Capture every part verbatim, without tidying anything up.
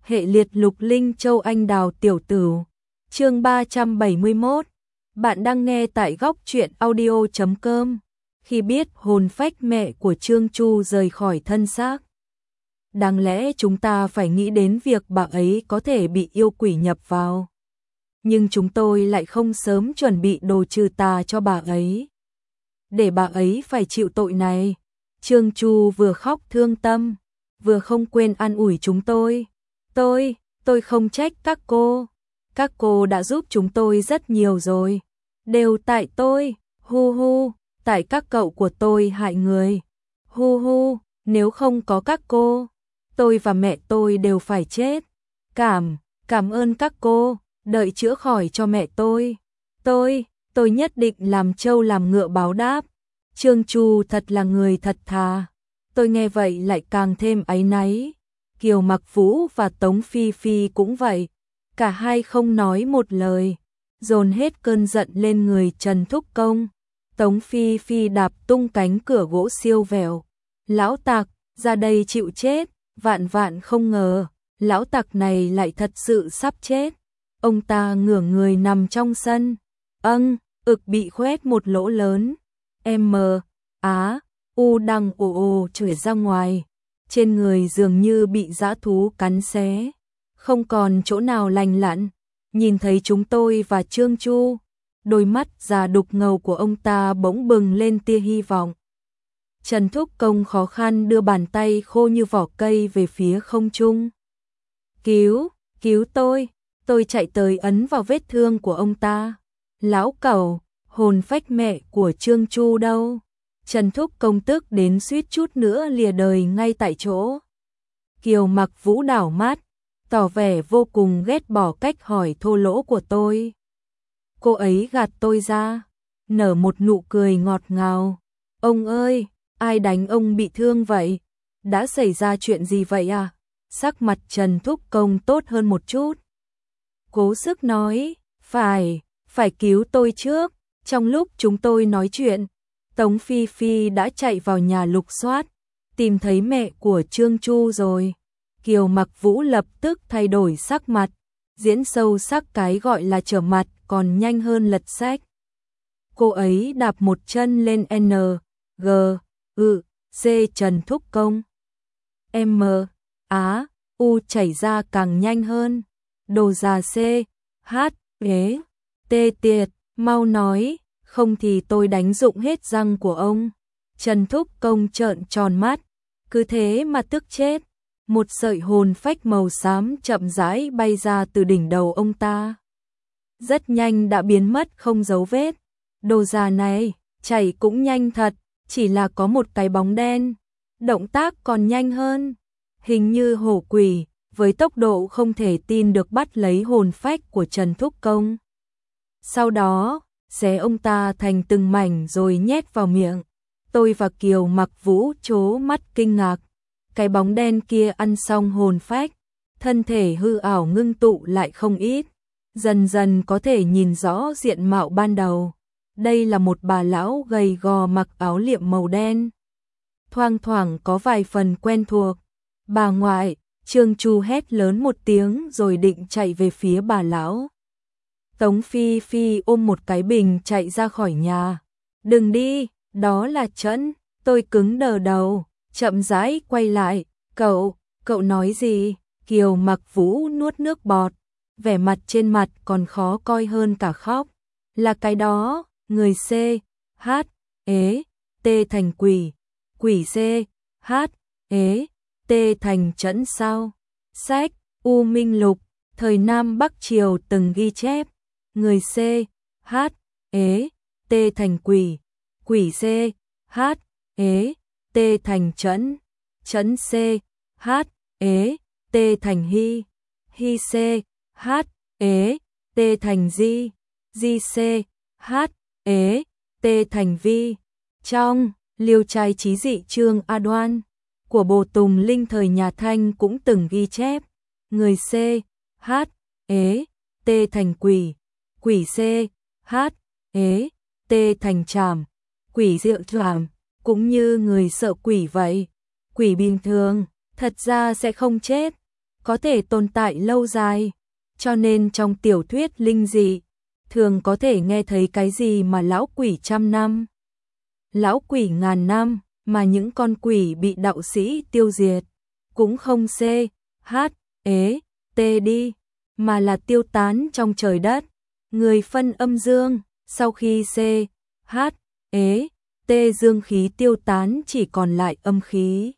hệ liệt lục linh châu anh đào tiểu tử. Chương ba trăm bảy mươi mốt. Bạn đang nghe tại góc truyện audio chấm com. Khi biết hồn phách mẹ của Trương Chu rời khỏi thân xác, đáng lẽ chúng ta phải nghĩ đến việc bà ấy có thể bị yêu quỷ nhập vào. Nhưng chúng tôi lại không sớm chuẩn bị đồ trừ tà cho bà ấy, để bà ấy phải chịu tội này. Trương Chu vừa khóc thương tâm, vừa không quên an ủi chúng tôi. Tôi, tôi không trách các cô. Các cô đã giúp chúng tôi rất nhiều rồi. Đều tại tôi, hu hu, tại các cậu của tôi hại người. Hu hu, nếu không có các cô, tôi và mẹ tôi đều phải chết. Cảm, cảm ơn các cô, đợi chữa khỏi cho mẹ tôi. Tôi, tôi nhất định làm trâu làm ngựa báo đáp. Trương Chu thật là người thật thà. Tôi nghe vậy lại càng thêm áy náy. Kiều Mặc Vũ và Tống Phi Phi cũng vậy. Cả hai không nói một lời, dồn hết cơn giận lên người Trần Thúc Công. Tống Phi Phi đạp tung cánh cửa gỗ siêu vẹo. Lão tặc, ra đây chịu chết. Vạn vạn không ngờ, lão tặc này lại thật sự sắp chết. Ông ta ngửa người nằm trong sân. Âng, ực bị khoét một lỗ lớn. M, Á, U đằng ồ ồ chửi ra ngoài. Trên người dường như bị dã thú cắn xé, không còn chỗ nào lành lặn. Nhìn thấy chúng tôi và Trương Chu, đôi mắt già đục ngầu của ông ta bỗng bừng lên tia hy vọng. Trần Thúc Công khó khăn đưa bàn tay khô như vỏ cây về phía không trung. Cứu, cứu tôi, tôi chạy tới ấn vào vết thương của ông ta. Lão cẩu, hồn phách mẹ của Trương Chu đâu? Trần Thúc Công tức đến suýt chút nữa lìa đời ngay tại chỗ. Kiều Mặc Vũ đảo mắt, tỏ vẻ vô cùng ghét bỏ cách hỏi thô lỗ của tôi. Cô ấy gạt tôi ra, nở một nụ cười ngọt ngào. Ông ơi, ai đánh ông bị thương vậy? Đã xảy ra chuyện gì vậy à? Sắc mặt Trần Thúc Công tốt hơn một chút. Cố sức nói, phải, phải cứu tôi trước. Trong lúc chúng tôi nói chuyện, Tống Phi Phi đã chạy vào nhà lục soát, tìm thấy mẹ của Trương Chu rồi. Kiều Mặc Vũ lập tức thay đổi sắc mặt, diễn sâu sắc cái gọi là trở mặt còn nhanh hơn lật sách. Cô ấy đạp một chân lên N, G, U, C Trần Thúc Công. M, Á, U chảy ra càng nhanh hơn. Đồ già C, H, ế, T tiệt, mau nói, không thì tôi đánh rụng hết răng của ông. Trần Thúc Công trợn tròn mắt, cứ thế mà tức chết. Một sợi hồn phách màu xám chậm rãi bay ra từ đỉnh đầu ông ta. Rất nhanh đã biến mất không dấu vết. Đồ già này, chảy cũng nhanh thật, chỉ là có một cái bóng đen. Động tác còn nhanh hơn, hình như hổ quỷ, với tốc độ không thể tin được bắt lấy hồn phách của Trần Thúc Công. Sau đó, xé ông ta thành từng mảnh rồi nhét vào miệng. Tôi và Kiều Mặc Vũ trố mắt kinh ngạc. Cái bóng đen kia ăn xong hồn phách, thân thể hư ảo ngưng tụ lại không ít, dần dần có thể nhìn rõ diện mạo ban đầu. Đây là một bà lão gầy gò mặc áo liệm màu đen. Thoang thoảng có vài phần quen thuộc. Bà ngoại, Trương Chu hét lớn một tiếng rồi định chạy về phía bà lão. Tống Phi Phi ôm một cái bình chạy ra khỏi nhà. Đừng đi, đó là Trấn. Tôi cứng đờ đầu, chậm rãi quay lại. Cậu, cậu nói gì? Kiều Mặc Vũ nuốt nước bọt, vẻ mặt trên mặt còn khó coi hơn cả khóc. Là cái đó, người C, H, ế, T thành quỷ, quỷ C, H, ế, T thành Trấn sao? Sách, U Minh Lục, thời Nam Bắc Triều từng ghi chép. Người C, H, ế, T thành quỷ, quỷ C, H, ế, T thành Trấn, Trấn C, H, ế, T thành Hy, Hy C, H, ế, T thành Di, Di C, H, ế, T thành Vi. Trong Liêu Trai Chí Dị Chương A Đoan của Bồ Tùng Linh thời nhà Thanh cũng từng ghi chép. Người C, H, ế, T thành quỷ, quỷ C, H, ế, T thành trảm, quỷ diệu trảm, cũng như người sợ quỷ vậy. Quỷ bình thường, thật ra sẽ không chết. có thể tồn tại lâu dài, cho nên trong tiểu thuyết linh dị, thường có thể nghe thấy cái gì mà lão quỷ trăm năm, lão quỷ ngàn năm, mà những con quỷ bị đạo sĩ tiêu diệt, cũng không c, h, ế, t đi, mà là tiêu tán trong trời đất. Người phân âm dương, sau khi c, h, ế, t dương khí tiêu tán chỉ còn lại âm khí.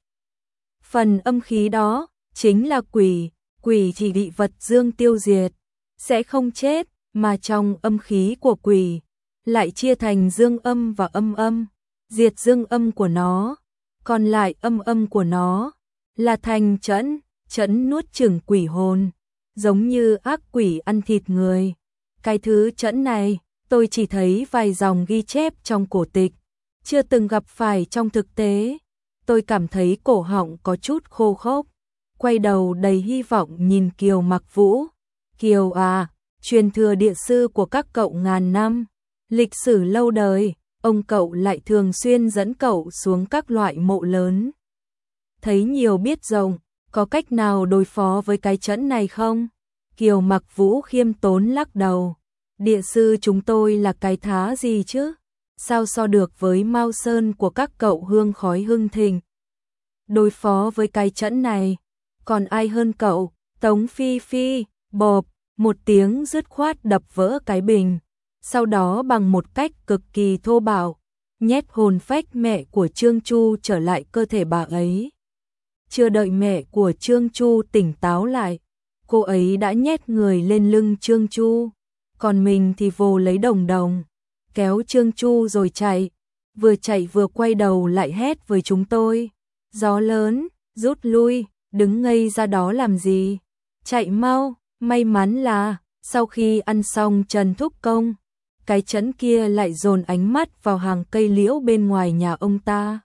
Phần âm khí đó chính là quỷ, quỷ chỉ bị vật dương tiêu diệt, sẽ không chết, mà trong âm khí của quỷ lại chia thành dương âm và âm âm, diệt dương âm của nó, còn lại âm âm của nó là thành trẫn, trẫn nuốt chửng quỷ hồn, giống như ác quỷ ăn thịt người. Cái thứ trẫn này, tôi chỉ thấy vài dòng ghi chép trong cổ tịch, chưa từng gặp phải trong thực tế. Tôi cảm thấy cổ họng có chút khô khốc, quay đầu đầy hy vọng nhìn Kiều Mặc Vũ. Kiều à, truyền thừa địa sư của các cậu ngàn năm, lịch sử lâu đời, ông cậu lại thường xuyên dẫn cậu xuống các loại mộ lớn. Thấy nhiều biết rộng, có cách nào đối phó với cái trẫn này không? Kiều Mặc Vũ khiêm tốn lắc đầu. Địa sư chúng tôi là cái thá gì chứ? Sao so được với Mao Sơn của các cậu hương khói hưng thịnh? Đối phó với cái trẫn này, còn ai hơn cậu? Tống Phi Phi, bộp, một tiếng dứt khoát đập vỡ cái bình, sau đó bằng một cách cực kỳ thô bạo, nhét hồn phách mẹ của Trương Chu trở lại cơ thể bà ấy. Chưa đợi mẹ của Trương Chu tỉnh táo lại, cô ấy đã nhét người lên lưng Trương Chu, còn mình thì vồ lấy đồng đồng, kéo Trương Chu rồi chạy, vừa chạy vừa quay đầu lại hét với chúng tôi. Gió lớn, rút lui, đứng ngây ra đó làm gì? Chạy mau, may mắn là, sau khi ăn xong Trần Thúc Công, cái trẫn kia lại dồn ánh mắt vào hàng cây liễu bên ngoài nhà ông ta.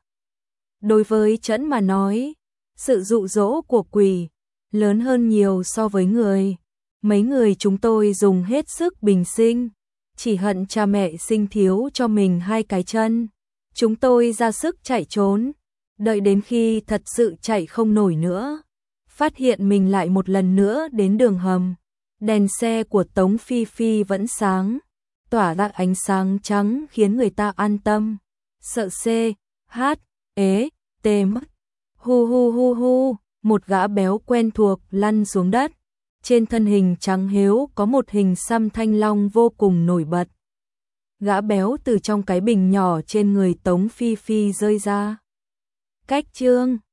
Đối với trẫn mà nói, sự dụ dỗ của quỷ lớn hơn nhiều so với người. Mấy người chúng tôi dùng hết sức bình sinh, chỉ hận cha mẹ sinh thiếu cho mình hai cái chân. Chúng tôi ra sức chạy trốn, đợi đến khi thật sự chạy không nổi nữa, phát hiện mình lại một lần nữa đến đường hầm. Đèn xe của Tống Phi Phi vẫn sáng, tỏa ra ánh sáng trắng khiến người ta an tâm. Sợ C, H, ế, T mất. Hu hu hu hu, một gã béo quen thuộc lăn xuống đất. Trên thân hình trắng héo có một hình xăm thanh long vô cùng nổi bật. Gã béo từ trong cái bình nhỏ trên người Tống Phi Phi rơi ra. Cách chương